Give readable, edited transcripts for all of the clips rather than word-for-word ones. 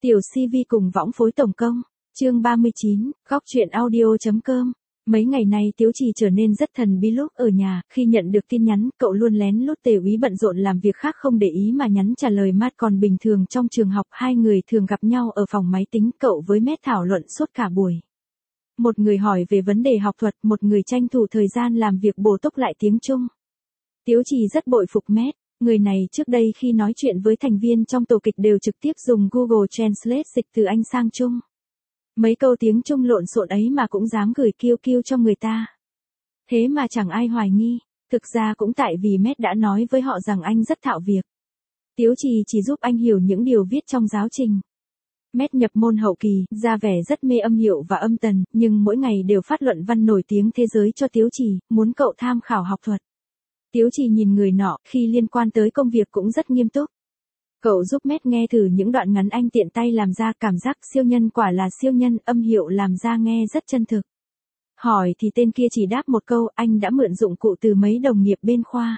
Tiểu CV cùng võng phối tổng công, chương 39, góc truyện audio.com. Mấy ngày nay Tiếu Trì trở nên rất thần bí lúc ở nhà, khi nhận được tin nhắn, cậu luôn lén lút Tề Úy bận rộn làm việc khác không để ý mà nhắn trả lời Mát, còn bình thường trong trường học hai người thường gặp nhau ở phòng máy tính, cậu với Mét thảo luận suốt cả buổi. Một người hỏi về vấn đề học thuật, một người tranh thủ thời gian làm việc bổ túc lại tiếng Trung. Tiếu Trì rất bội phục Mét. Người này trước đây khi nói chuyện với thành viên trong tổ kịch đều trực tiếp dùng Google Translate dịch từ Anh sang Trung. Mấy câu tiếng Trung lộn xộn ấy mà cũng dám gửi kiêu cho người ta. Thế mà chẳng ai hoài nghi, thực ra cũng tại vì Mét đã nói với họ rằng anh rất thạo việc. Tiếu Trì chỉ giúp anh hiểu những điều viết trong giáo trình. Mét nhập môn hậu kỳ, ra vẻ rất mê âm hiệu và âm tần, nhưng mỗi ngày đều phát luận văn nổi tiếng thế giới cho Tiếu Trì, muốn cậu tham khảo học thuật. Tiếu Trì nhìn người nọ, khi liên quan tới công việc cũng rất nghiêm túc. Cậu giúp Mét nghe thử những đoạn ngắn anh tiện tay làm ra, cảm giác siêu nhân quả là siêu nhân, âm hiệu làm ra nghe rất chân thực. Hỏi thì tên kia chỉ đáp một câu, anh đã mượn dụng cụ từ mấy đồng nghiệp bên khoa.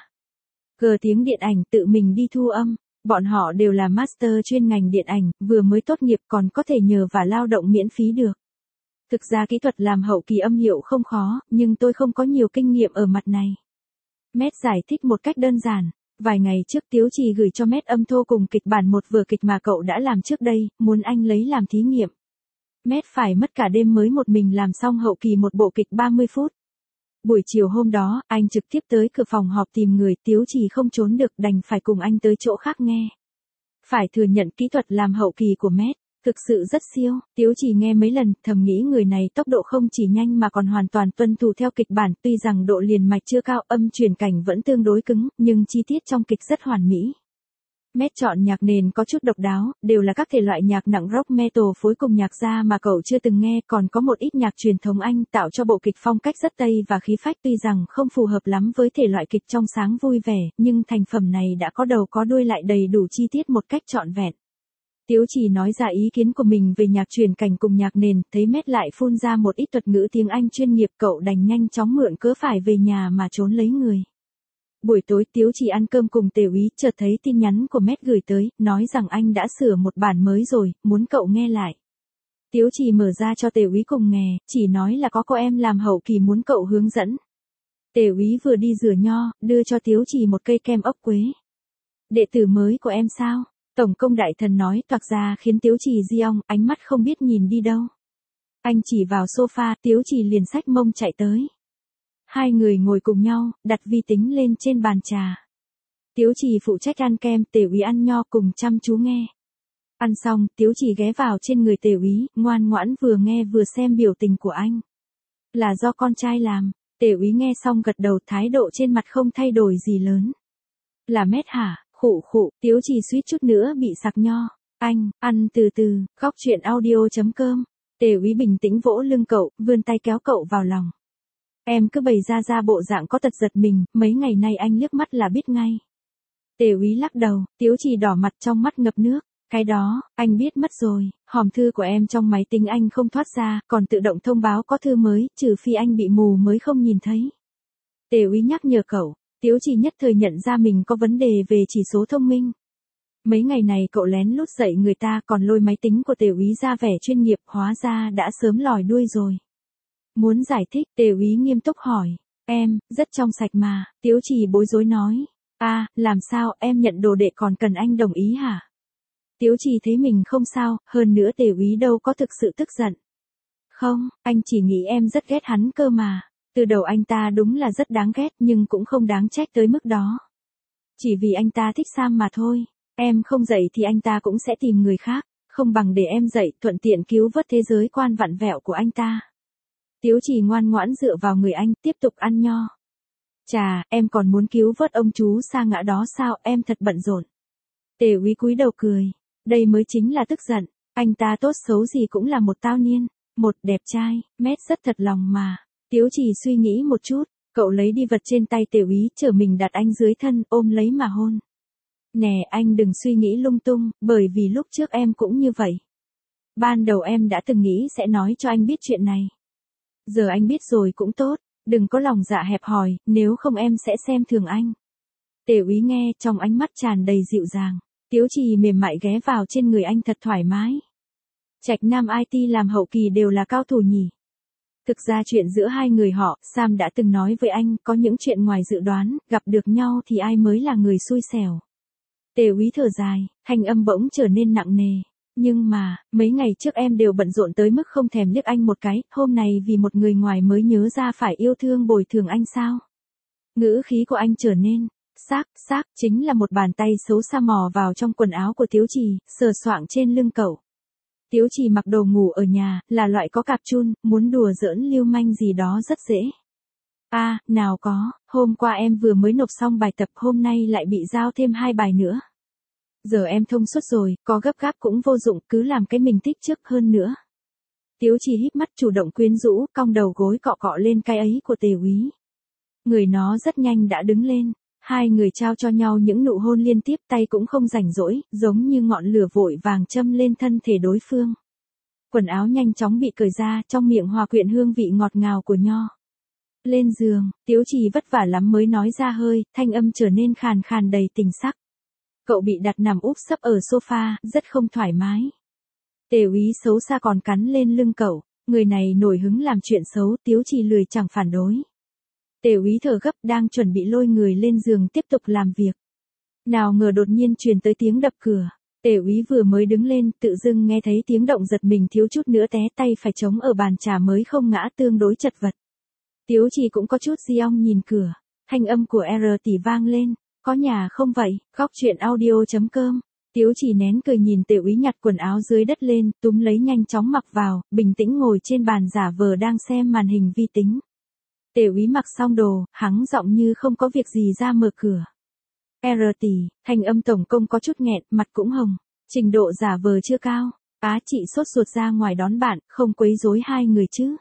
Gờ tiếng điện ảnh tự mình đi thu âm, bọn họ đều là master chuyên ngành điện ảnh, vừa mới tốt nghiệp còn có thể nhờ và lao động miễn phí được. Thực ra kỹ thuật làm hậu kỳ âm hiệu không khó, nhưng tôi không có nhiều kinh nghiệm ở mặt này. Mét giải thích một cách đơn giản. Vài ngày trước Tiếu Trì gửi cho Mét âm thô cùng kịch bản một vở kịch mà cậu đã làm trước đây, muốn anh lấy làm thí nghiệm. Mét phải mất cả đêm mới một mình làm xong hậu kỳ một bộ kịch 30 phút. Buổi chiều hôm đó, anh trực tiếp tới cửa phòng họp tìm người, Tiếu Trì không trốn được đành phải cùng anh tới chỗ khác nghe. Phải thừa nhận kỹ thuật làm hậu kỳ của Mét thực sự rất siêu. Tiếu Trì nghe mấy lần, thầm nghĩ người này tốc độ không chỉ nhanh mà còn hoàn toàn tuân thủ theo kịch bản, tuy rằng độ liền mạch chưa cao, âm chuyển cảnh vẫn tương đối cứng, nhưng chi tiết trong kịch rất hoàn mỹ. Mét chọn nhạc nền có chút độc đáo, đều là các thể loại nhạc nặng rock metal phối cùng nhạc gia mà cậu chưa từng nghe, còn có một ít nhạc truyền thống Anh tạo cho bộ kịch phong cách rất Tây và khí phách, tuy rằng không phù hợp lắm với thể loại kịch trong sáng vui vẻ, nhưng thành phẩm này đã có đầu có đuôi lại đầy đủ chi tiết một cách trọn vẹn. Tiếu Trì nói ra ý kiến của mình về nhạc truyền cảnh cùng nhạc nền, thấy Mét lại phun ra một ít thuật ngữ tiếng Anh chuyên nghiệp, cậu đành nhanh chóng mượn cớ phải về nhà mà trốn lấy người. Buổi tối Tiếu Trì ăn cơm cùng Tề Úy, chợt thấy tin nhắn của Mét gửi tới, nói rằng anh đã sửa một bản mới rồi, muốn cậu nghe lại. Tiếu Trì mở ra cho Tề Úy cùng nghe, chỉ nói là có cô em làm hậu kỳ muốn cậu hướng dẫn. Tề Úy vừa đi rửa nho, đưa cho Tiếu Trì một cây kem ốc quế. Đệ tử mới của em sao? Tổng công đại thần nói toạc ra khiến Tiếu Trì di ong, ánh mắt không biết nhìn đi đâu. Anh chỉ vào sofa, Tiếu Trì liền xách mông chạy tới. Hai người ngồi cùng nhau, đặt vi tính lên trên bàn trà. Tiếu Trì phụ trách ăn kem, Tề Úy ăn nho cùng chăm chú nghe. Ăn xong, Tiếu Trì ghé vào trên người Tề Úy, ngoan ngoãn vừa nghe vừa xem biểu tình của anh. Là do con trai làm. Tề Úy nghe xong gật đầu, thái độ trên mặt không thay đổi gì lớn. Là Mét hả? Khụ, Tiếu Trì suýt chút nữa bị sặc nho. Anh, ăn từ từ, góc truyện audio.com. Tề Úy bình tĩnh vỗ lưng cậu, vươn tay kéo cậu vào lòng. Em cứ bày ra bộ dạng có tật giật mình, mấy ngày nay anh liếc mắt là biết ngay. Tề Úy lắc đầu, Tiếu Trì đỏ mặt trong mắt ngập nước. Cái đó, anh biết mất rồi, hòm thư của em trong máy tính anh không thoát ra, còn tự động thông báo có thư mới, trừ phi anh bị mù mới không nhìn thấy. Tề Úy nhắc nhở cậu. Tiếu Trì nhất thời nhận ra mình có vấn đề về chỉ số thông minh. Mấy ngày này cậu lén lút dạy người ta còn lôi máy tính của Tề Úy ra vẻ chuyên nghiệp, hóa ra đã sớm lòi đuôi rồi. Muốn giải thích, Tề Úy nghiêm túc hỏi. Em, rất trong sạch mà, Tiếu Trì bối rối nói. Làm sao, em nhận đồ đệ còn cần anh đồng ý hả? Tiếu Trì thấy mình không sao, hơn nữa Tề Úy đâu có thực sự tức giận. Không, anh chỉ nghĩ em rất ghét hắn cơ mà. Từ đầu anh ta đúng là rất đáng ghét nhưng cũng không đáng trách tới mức đó. Chỉ vì anh ta thích Sam mà thôi. Em không dạy thì anh ta cũng sẽ tìm người khác, không bằng để em dạy, thuận tiện cứu vớt thế giới quan vặn vẹo của anh ta. Tiếu Trì ngoan ngoãn dựa vào người anh, tiếp tục ăn nho. Chà, em còn muốn cứu vớt ông chú sa ngã đó sao, em thật bận rộn. Tề Úy cúi đầu cười. Đây mới chính là tức giận, anh ta tốt xấu gì cũng là một tao niên, một đẹp trai, Mét rất thật lòng mà. Tiếu Trì suy nghĩ một chút, cậu lấy đi vật trên tay Tề Úy, chở mình đặt anh dưới thân, ôm lấy mà hôn. Nè, anh đừng suy nghĩ lung tung, bởi vì lúc trước em cũng như vậy. Ban đầu em đã từng nghĩ sẽ nói cho anh biết chuyện này. Giờ anh biết rồi cũng tốt, đừng có lòng dạ hẹp hòi, nếu không em sẽ xem thường anh. Tề Úy nghe, trong ánh mắt tràn đầy dịu dàng. Tiếu Trì mềm mại ghé vào trên người anh thật thoải mái. Trạch Nam IT làm hậu kỳ đều là cao thủ nhỉ. Thực ra chuyện giữa hai người họ, Sam đã từng nói với anh, có những chuyện ngoài dự đoán, gặp được nhau thì ai mới là người xui xẻo. Tề Úy thở dài, thanh âm bỗng trở nên nặng nề. Nhưng mà, mấy ngày trước em đều bận rộn tới mức không thèm liếc anh một cái, hôm nay vì một người ngoài mới nhớ ra phải yêu thương bồi thường anh sao? Ngữ khí của anh trở nên, xác, chính là một bàn tay xấu xa mò vào trong quần áo của Tiếu Trì, sờ soạng trên lưng cậu. Tiếu Trì mặc đồ ngủ ở nhà, là loại có cạp chun, muốn đùa giỡn lưu manh gì đó rất dễ. Nào có, hôm qua em vừa mới nộp xong bài tập, hôm nay lại bị giao thêm 2 bài nữa. Giờ em thông suốt rồi, có gấp gáp cũng vô dụng, cứ làm cái mình thích trước hơn nữa. Tiếu Trì híp mắt chủ động quyến rũ, cong đầu gối cọ cọ lên cái ấy của Tề Úy. Người nó rất nhanh đã đứng lên, hai người trao cho nhau những nụ hôn liên tiếp, tay cũng không rảnh rỗi, giống như ngọn lửa vội vàng châm lên thân thể đối phương. Quần áo nhanh chóng bị cởi ra, trong miệng hòa quyện hương vị ngọt ngào của nho. Lên giường, Tiếu Trì vất vả lắm mới nói ra hơi, thanh âm trở nên khàn khàn đầy tình sắc. Cậu bị đặt nằm úp sấp ở sofa, rất không thoải mái. Tề Úy xấu xa còn cắn lên lưng cậu, người này nổi hứng làm chuyện xấu, Tiếu Trì lười chẳng phản đối. Tề Úy thở gấp đang chuẩn bị lôi người lên giường tiếp tục làm việc. Nào ngờ đột nhiên truyền tới tiếng đập cửa. Tề Úy vừa mới đứng lên, tự dưng nghe thấy tiếng động giật mình thiếu chút nữa té, tay phải chống ở bàn trà mới không ngã, tương đối chật vật. Tiếu Trì cũng có chút di ong nhìn cửa. Thanh âm của R tỷ vang lên. Có nhà không vậy? Góc truyện audio.com. Tiếu Trì nén cười nhìn Tề Úy nhặt quần áo dưới đất lên, túm lấy nhanh chóng mặc vào, bình tĩnh ngồi trên bàn giả vờ đang xem màn hình vi tính. Tề Úy mặc xong đồ, hắng giọng như không có việc gì ra mở cửa. R tỷ, thanh âm tổng công có chút nghẹn, mặt cũng hồng. Trình độ giả vờ chưa cao. Chị sốt ruột ra ngoài đón bạn, không quấy rối hai người chứ.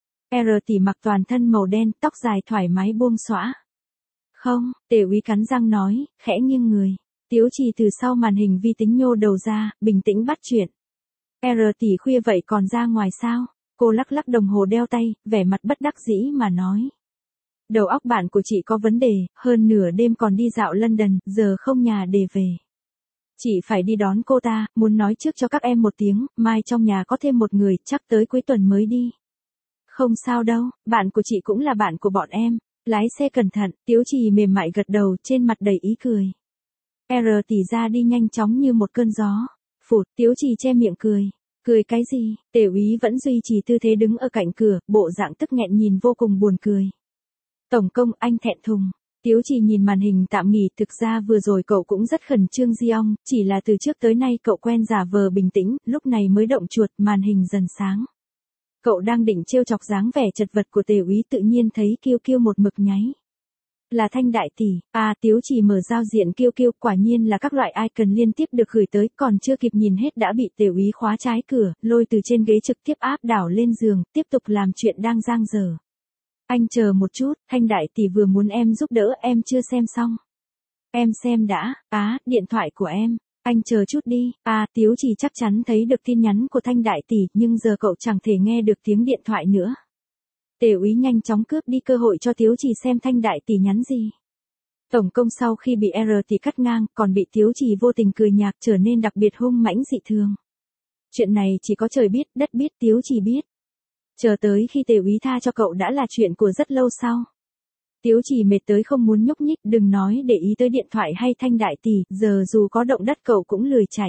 R tỷ mặc toàn thân màu đen, tóc dài thoải mái buông xõa. Không, Tề Úy cắn răng nói, khẽ nghiêng người. Tiếu Trì từ sau màn hình vi tính nhô đầu ra, bình tĩnh bắt chuyện. R tỷ khuya vậy còn ra ngoài sao? Cô lắc lắc đồng hồ đeo tay, vẻ mặt bất đắc dĩ mà nói. Đầu óc bạn của chị có vấn đề, hơn nửa đêm còn đi dạo London, giờ không nhà để về. Chị phải đi đón cô ta, muốn nói trước cho các em một tiếng, mai trong nhà có thêm một người, chắc tới cuối tuần mới đi. Không sao đâu, bạn của chị cũng là bạn của bọn em. Lái xe cẩn thận, Tiếu Trì mềm mại gật đầu, trên mặt đầy ý cười. R tỷ ra đi nhanh chóng như một cơn gió. Phụt, Tiếu Trì che miệng cười. Cười cái gì? Tề Úy vẫn duy trì tư thế đứng ở cạnh cửa, bộ dạng tức nghẹn nhìn vô cùng buồn cười. Tổng công, anh thẹn thùng. Tiếu Trì nhìn màn hình tạm nghỉ, thực ra vừa rồi cậu cũng rất khẩn trương di ong, chỉ là từ trước tới nay cậu quen giả vờ bình tĩnh, lúc này mới động chuột, màn hình dần sáng. Cậu đang định trêu chọc dáng vẻ chật vật của Tề Úy, tự nhiên thấy Kiêu Kiêu một mực nháy. Là Thanh đại tỷ. Tiếu Trì mở giao diện Kiêu Kiêu, quả nhiên là các loại icon liên tiếp được gửi tới, còn chưa kịp nhìn hết đã bị Tề Úy khóa trái cửa, lôi từ trên ghế trực tiếp áp đảo lên giường, tiếp tục làm chuyện đang dang dở. Anh chờ một chút, Thanh đại tỷ vừa muốn em giúp đỡ, em chưa xem xong. Em xem đã. Điện thoại của em. Anh chờ chút đi. Tiếu Trì chắc chắn thấy được tin nhắn của Thanh đại tỷ, nhưng giờ cậu chẳng thể nghe được tiếng điện thoại nữa. Tề Úy nhanh chóng cướp đi cơ hội cho Tiếu Trì xem Thanh đại tỷ nhắn gì. Tổng công sau khi bị R tỷ cắt ngang, còn bị Tiếu Trì vô tình cười nhạt, trở nên đặc biệt hung mãnh dị thường. Chuyện này chỉ có trời biết, đất biết, Tiếu Trì biết. Chờ tới khi Tề Úy tha cho cậu đã là chuyện của rất lâu sau. Tiếu Trì mệt tới không muốn nhúc nhích, đừng nói để ý tới điện thoại hay Thanh đại tỷ, giờ dù có động đất cậu cũng lười chạy.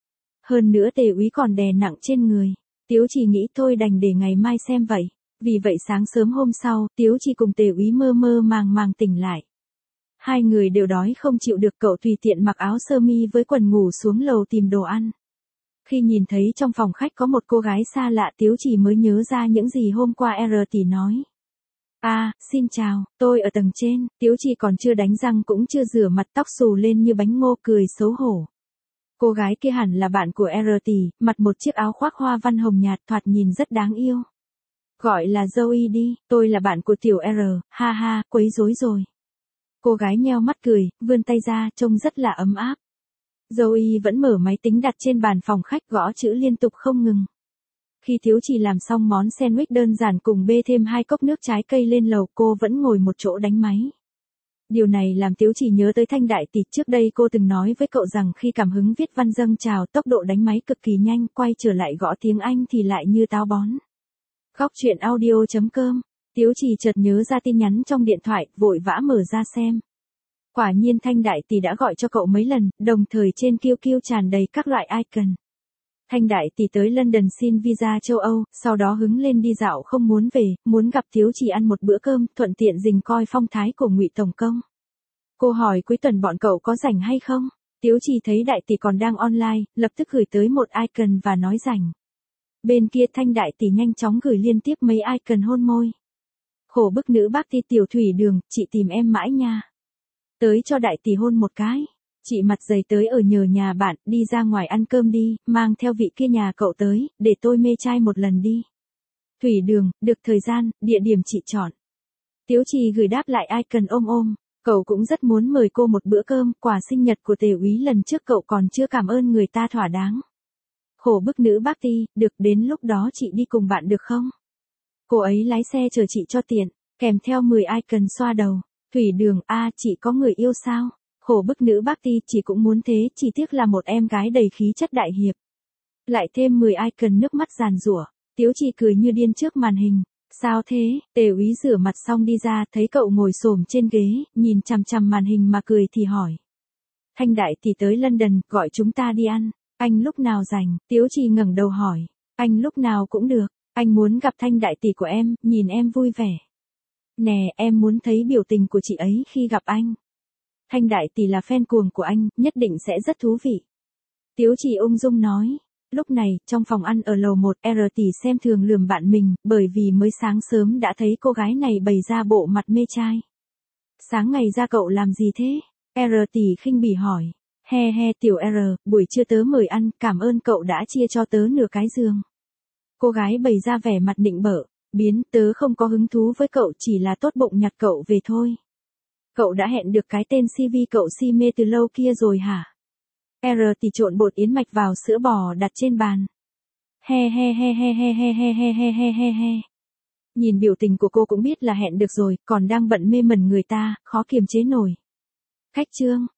Hơn nữa Tề Úy còn đè nặng trên người. Tiếu Trì nghĩ thôi đành để ngày mai xem vậy. Vì vậy sáng sớm hôm sau, Tiếu Trì cùng Tề Úy mơ mơ màng màng tỉnh lại. Hai người đều đói không chịu được, cậu tùy tiện mặc áo sơ mi với quần ngủ xuống lầu tìm đồ ăn. Khi nhìn thấy trong phòng khách có một cô gái xa lạ, Tiếu Trì mới nhớ ra những gì hôm qua R tỷ nói. Xin chào, tôi ở tầng trên. Tiếu Trì còn chưa đánh răng cũng chưa rửa mặt, tóc xù lên như bánh ngô, cười xấu hổ. Cô gái kia hẳn là bạn của R tỷ, mặc một chiếc áo khoác hoa văn hồng nhạt, thoạt nhìn rất đáng yêu. Gọi là Zoe đi, tôi là bạn của tiểu R, ha ha, quấy rối rồi. Cô gái nheo mắt cười, vươn tay ra, trông rất là ấm áp. Zoe vẫn mở máy tính đặt trên bàn phòng khách, gõ chữ liên tục không ngừng. Khi Tiếu Trì làm xong món sandwich đơn giản cùng bê thêm 2 cốc nước trái cây lên lầu, cô vẫn ngồi một chỗ đánh máy. Điều này làm Tiếu Chỉ nhớ tới Thanh đại tỷ, trước đây cô từng nói với cậu rằng khi cảm hứng viết văn dâng trào, tốc độ đánh máy cực kỳ nhanh, quay trở lại gõ tiếng Anh thì lại như táo bón. Góc truyện audio.com. Tiếu Chỉ chợt nhớ ra tin nhắn trong điện thoại, vội vã mở ra xem. Quả nhiên Thanh đại tỷ đã gọi cho cậu mấy lần, đồng thời trên QQ tràn đầy các loại icon. Thanh đại tỷ tới London xin visa châu Âu, sau đó hứng lên đi dạo không muốn về, muốn gặp Tiếu Chỉ ăn một bữa cơm, thuận tiện dình coi phong thái của Ngụy tổng công. Cô hỏi cuối tuần bọn cậu có rảnh hay không? Tiếu Chỉ thấy đại tỷ còn đang online, lập tức gửi tới một icon và nói rảnh. Bên kia Thanh đại tỷ nhanh chóng gửi liên tiếp mấy icon hôn môi. Khổ bức nữ bác ti tiểu thủy đường, chị tìm em mãi nha. Tới cho đại tỷ hôn một cái. Chị mặt dày tới ở nhờ nhà bạn, đi ra ngoài ăn cơm đi, mang theo vị kia nhà cậu tới, để tôi mê trai một lần đi. Thủy đường, được thời gian, địa điểm chị chọn. Tiếu Chỉ gửi đáp lại icon ôm ôm. Cậu cũng rất muốn mời cô một bữa cơm, quà sinh nhật của Tề úy lần trước cậu còn chưa cảm ơn người ta thỏa đáng. Khổ bức nữ bác ti, được đến lúc đó chị đi cùng bạn được không? Cô ấy lái xe chờ chị cho tiện, kèm theo 10 icon xoa đầu. Thủy đường, chị có người yêu sao? Khổ bức nữ bác ti, chị cũng muốn thế, chỉ tiếc là một em gái đầy khí chất đại hiệp. Lại thêm 10 icon nước mắt giàn giụa. Tiếu Chỉ cười như điên trước màn hình. Sao thế? Tề úy rửa mặt xong đi ra, thấy cậu ngồi xổm trên ghế, nhìn chằm chằm màn hình mà cười thì hỏi. Thanh đại tỷ tới London, gọi chúng ta đi ăn. Anh lúc nào rảnh? Tiếu Chỉ ngẩng đầu hỏi. Anh lúc nào cũng được. Anh muốn gặp Thanh đại tỷ của em, nhìn em vui vẻ. Nè, em muốn thấy biểu tình của chị ấy khi gặp anh. Thanh đại tỷ là fan cuồng của anh, nhất định sẽ rất thú vị. Tiếu Chỉ ung dung nói. Lúc này, trong phòng ăn ở lầu 1, R tỷ xem thường lườm bạn mình, bởi vì mới sáng sớm đã thấy cô gái này bày ra bộ mặt mê trai. Sáng ngày ra cậu làm gì thế? R tỷ khinh bỉ hỏi. He he tiểu R, buổi trưa tớ mời ăn, cảm ơn cậu đã chia cho tớ nửa cái giường. Cô gái bày ra vẻ mặt nịnh bợ. Tớ không có hứng thú với cậu, chỉ là tốt bụng nhặt cậu về thôi. Cậu đã hẹn được cái tên CV cậu si mê từ lâu kia rồi hả? R tỷ trộn bột yến mạch vào sữa bò đặt trên bàn. He he he he he he he he he he he he. Nhìn biểu tình của cô cũng biết là hẹn được rồi, còn đang bận mê mẩn người ta, khó kiềm chế nổi. Khách trương,